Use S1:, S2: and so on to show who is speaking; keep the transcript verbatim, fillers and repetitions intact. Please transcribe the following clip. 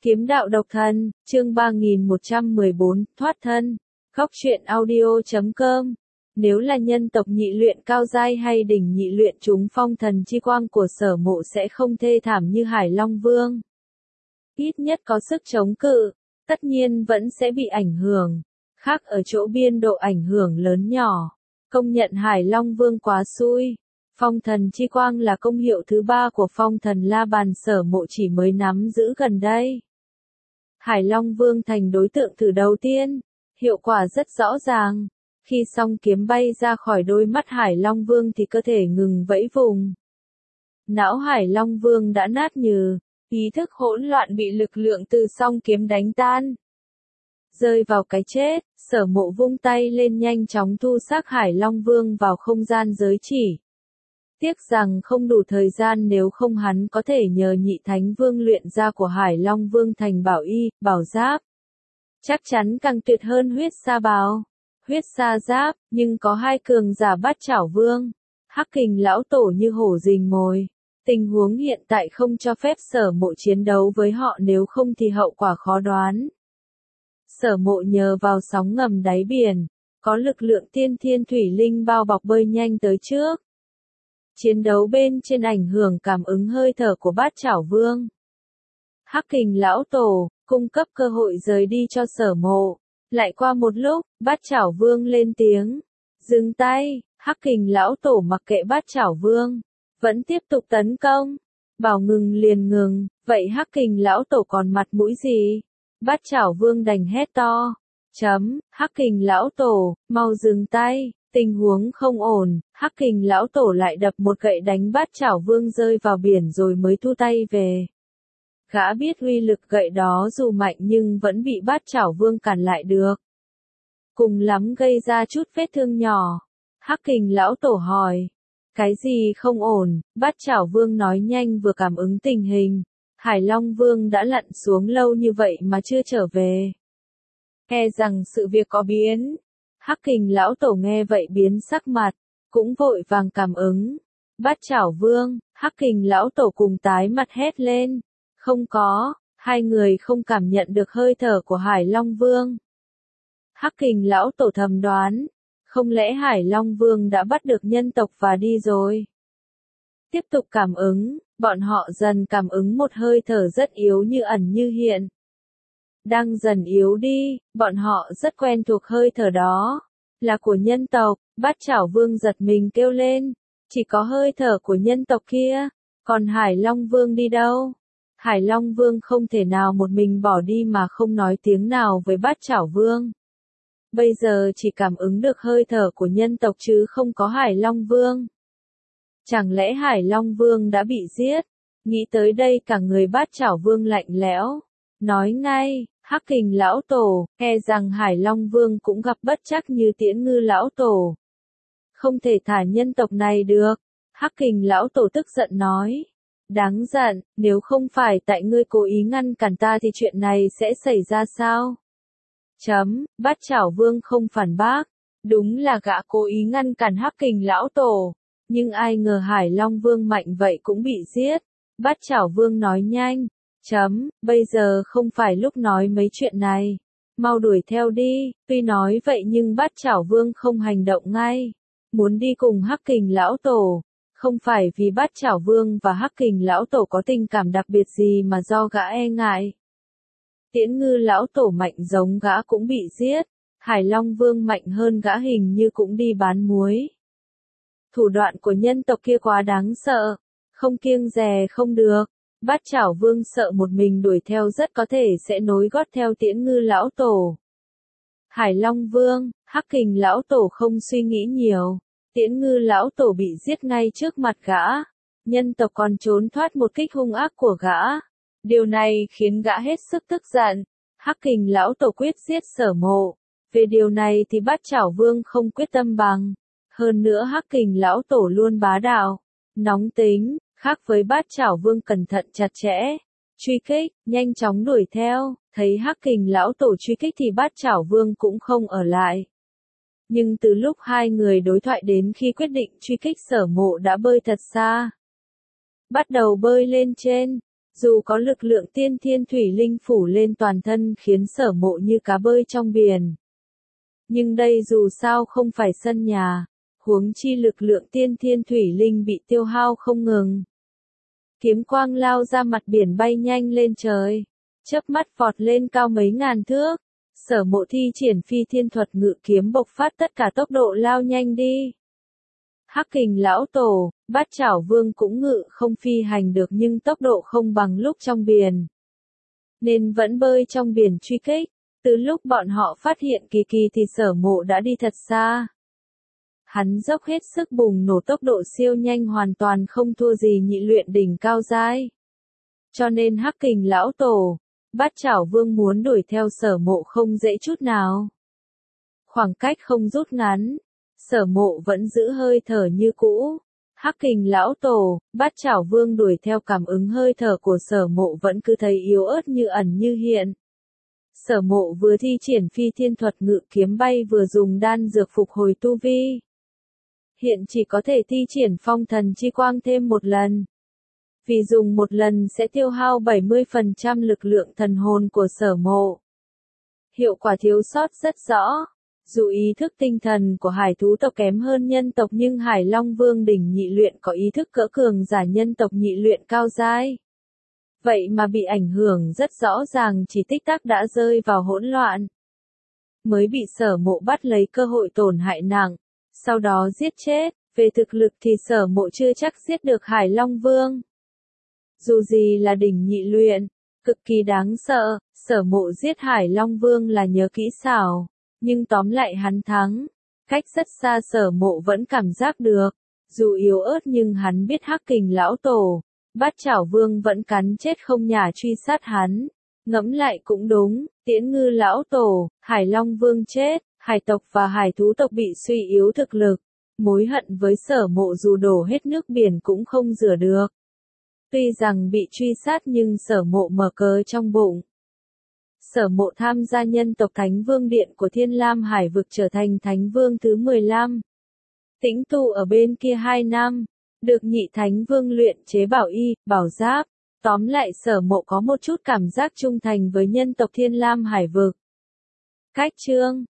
S1: Kiếm đạo độc thân, chương ba nghìn một trăm mười bốn, thoát thân. Góc truyện audio chấm com. Nếu là nhân tộc nhị luyện cao giai hay đỉnh nhị luyện chúng phong thần chi quang của Sở Mộ sẽ không thê thảm như Hải Long Vương. Ít nhất có sức chống cự, tất nhiên vẫn sẽ bị ảnh hưởng. Khác ở chỗ biên độ ảnh hưởng lớn nhỏ. Công nhận Hải Long Vương quá xui. Phong thần chi quang là công hiệu thứ ba của phong thần la bàn Sở Mộ chỉ mới nắm giữ gần đây. Hải Long Vương thành đối tượng thử đầu tiên, hiệu quả rất rõ ràng. Khi song kiếm bay ra khỏi đôi mắt Hải Long Vương thì cơ thể ngừng vẫy vùng. Não Hải Long Vương đã nát nhừ, ý thức hỗn loạn bị lực lượng từ song kiếm đánh tan. Rơi vào cái chết, Sở Mộ vung tay lên nhanh chóng thu xác Hải Long Vương vào không gian giới chỉ. Tiếc rằng không đủ thời gian, nếu không hắn có thể nhờ nhị thánh vương luyện ra của Hải Long Vương thành bảo y, bảo giáp. Chắc chắn càng tuyệt hơn huyết sa bào, huyết sa giáp, nhưng có hai cường giả bát chảo vương, Hắc Kình lão tổ như hổ rình mồi. Tình huống hiện tại không cho phép Sở Mộ chiến đấu với họ, nếu không thì hậu quả khó đoán. Sở Mộ nhờ vào sóng ngầm đáy biển, có lực lượng tiên thiên thủy linh bao bọc bơi nhanh tới trước. Chiến đấu bên trên ảnh hưởng cảm ứng hơi thở của bát chảo vương. Hắc Kình lão tổ, cung cấp cơ hội rời đi cho Sở Mộ. Lại qua một lúc, bát chảo vương lên tiếng. Dừng tay, Hắc Kình lão tổ mặc kệ bát chảo vương. Vẫn tiếp tục tấn công. Bảo ngừng liền ngừng, vậy Hắc Kình lão tổ còn mặt mũi gì? Bát chảo vương đành hét to. Chấm, Hắc Kình lão tổ, mau dừng tay. Tình huống không ổn, Hắc Kình lão tổ lại đập một gậy đánh bát chảo vương rơi vào biển rồi mới thu tay về. Gã biết uy lực gậy đó dù mạnh nhưng vẫn bị bát chảo vương cản lại được. Cùng lắm gây ra chút vết thương nhỏ. Hắc Kình lão tổ hỏi. Cái gì không ổn? Bát chảo vương nói nhanh vừa cảm ứng tình hình. Hải Long Vương đã lặn xuống lâu như vậy mà chưa trở về. E rằng sự việc có biến. Hắc Kình lão tổ nghe vậy biến sắc mặt, cũng vội vàng cảm ứng. Bát chảo vương, Hắc Kình lão tổ cùng tái mặt hét lên. Không có, hai người không cảm nhận được hơi thở của Hải Long Vương. Hắc Kình lão tổ thầm đoán, không lẽ Hải Long Vương đã bắt được nhân tộc và đi rồi? Tiếp tục cảm ứng, bọn họ dần cảm ứng một hơi thở rất yếu như ẩn như hiện. Đang dần yếu đi, bọn họ rất quen thuộc hơi thở đó. Là của nhân tộc, bát chảo vương giật mình kêu lên. Chỉ có hơi thở của nhân tộc kia, còn Hải Long Vương đi đâu? Hải Long Vương không thể nào một mình bỏ đi mà không nói tiếng nào với bát chảo vương. Bây giờ chỉ cảm ứng được hơi thở của nhân tộc chứ không có Hải Long Vương. Chẳng lẽ Hải Long Vương đã bị giết? Nghĩ tới đây cả người bát chảo vương lạnh lẽo. Nói ngay, Hắc Kình lão tổ, e rằng Hải Long Vương cũng gặp bất trắc như Tiễn Ngư lão tổ. Không thể thả nhân tộc này được. Hắc Kình lão tổ tức giận nói. Đáng giận, nếu không phải tại ngươi cố ý ngăn cản ta thì chuyện này sẽ xảy ra sao? Chấm, bát chảo vương không phản bác. Đúng là gã cố ý ngăn cản Hắc Kình lão tổ. Nhưng ai ngờ Hải Long Vương mạnh vậy cũng bị giết. Bát chảo vương nói nhanh. Chấm, bây giờ không phải lúc nói mấy chuyện này. Mau đuổi theo đi. Tuy nói vậy nhưng bát chảo vương không hành động ngay. Muốn đi cùng Hắc Kình lão tổ. Không phải vì bát chảo vương và Hắc Kình lão tổ có tình cảm đặc biệt gì mà do gã e ngại. Tiễn Ngư lão tổ mạnh giống gã cũng bị giết. Hải Long Vương mạnh hơn gã hình như cũng đi bán muối. Thủ đoạn của nhân tộc kia quá đáng sợ. Không kiêng dè không được. Bát chảo vương sợ một mình đuổi theo rất có thể sẽ nối gót theo Tiễn Ngư lão tổ. Hải Long Vương, Hắc Kình lão tổ không suy nghĩ nhiều. Tiễn Ngư lão tổ bị giết ngay trước mặt gã. Nhân tộc còn trốn thoát một kích hung ác của gã. Điều này khiến gã hết sức tức giận. Hắc Kình lão tổ quyết giết Sở Mộ. Về điều này thì bát chảo vương không quyết tâm bằng. Hơn nữa Hắc Kình lão tổ luôn bá đạo, nóng tính, khác với bát chảo vương cẩn thận chặt chẽ. Truy kích, nhanh chóng đuổi theo, thấy Hắc Kình lão tổ truy kích thì bát chảo vương cũng không ở lại. Nhưng từ lúc hai người đối thoại đến khi quyết định truy kích Sở Mộ đã bơi thật xa. Bắt đầu bơi lên trên, Dù có lực lượng tiên thiên thủy linh phủ lên toàn thân khiến Sở Mộ như cá bơi trong biển. Nhưng đây dù sao không phải sân nhà, huống chi lực lượng tiên thiên thủy linh bị tiêu hao không ngừng. Kiếm quang lao ra mặt biển bay nhanh lên trời, chớp mắt vọt lên cao mấy ngàn thước. Sở Mộ thi triển phi thiên thuật ngự kiếm bộc phát tất cả tốc độ lao nhanh đi. Hắc Kình lão tổ, Bát Chảo Vương cũng ngự không phi hành được nhưng tốc độ không bằng lúc trong biển, nên vẫn bơi trong biển truy kích. Từ lúc bọn họ phát hiện Kỳ Kỳ thì Sở Mộ đã đi thật xa. Hắn dốc hết sức bùng nổ tốc độ siêu nhanh hoàn toàn không thua gì nhị luyện đỉnh cao giai. Cho nên Hắc Kình lão tổ, Bát Chảo Vương muốn đuổi theo Sở Mộ không dễ chút nào. Khoảng cách không rút ngắn, Sở Mộ vẫn giữ hơi thở như cũ. Hắc Kình lão tổ, Bát Chảo Vương đuổi theo cảm ứng hơi thở của Sở Mộ vẫn cứ thấy yếu ớt như ẩn như hiện. Sở Mộ vừa thi triển phi thiên thuật ngự kiếm bay vừa dùng đan dược phục hồi tu vi. Hiện chỉ có thể thi triển phong thần chi quang thêm một lần. Vì dùng một lần sẽ tiêu hao bảy mươi phần trăm lực lượng thần hồn của Sở Mộ. Hiệu quả thiếu sót rất rõ. Dù ý thức tinh thần của hải thú tộc kém hơn nhân tộc nhưng Hải Long Vương đỉnh nhị luyện có ý thức cỡ cường giả nhân tộc nhị luyện cao giai. Vậy mà bị ảnh hưởng rất rõ ràng, chỉ tích tắc đã rơi vào hỗn loạn. Mới bị Sở Mộ bắt lấy cơ hội tổn hại nặng, sau đó giết chết. Về thực lực thì Sở Mộ chưa chắc giết được Hải Long Vương. Dù gì là đỉnh nhị luyện, cực kỳ đáng sợ, Sở Mộ giết Hải Long Vương là nhớ kỹ xảo. Nhưng tóm lại hắn thắng. Cách rất xa Sở Mộ vẫn cảm giác được. Dù yếu ớt nhưng hắn biết Hắc Kình lão tổ, Bát Chảo Vương vẫn cắn chết không nhả truy sát hắn. Ngẫm lại cũng đúng, Tiễn Ngư lão tổ, Hải Long Vương chết, hải tộc và hải thú tộc bị suy yếu thực lực. Mối hận với Sở Mộ dù đổ hết nước biển cũng không rửa được. Tuy rằng bị truy sát nhưng Sở Mộ mở cờ trong bụng. Sở Mộ tham gia nhân tộc Thánh Vương Điện của Thiên Lam Hải vực trở thành Thánh Vương thứ mười lăm. Tĩnh tu ở bên kia hai năm, được nhị Thánh Vương luyện chế bảo y, bảo giáp. Tóm lại Sở Mộ có một chút cảm giác trung thành với nhân tộc Thiên Lam Hải vực. Cách chương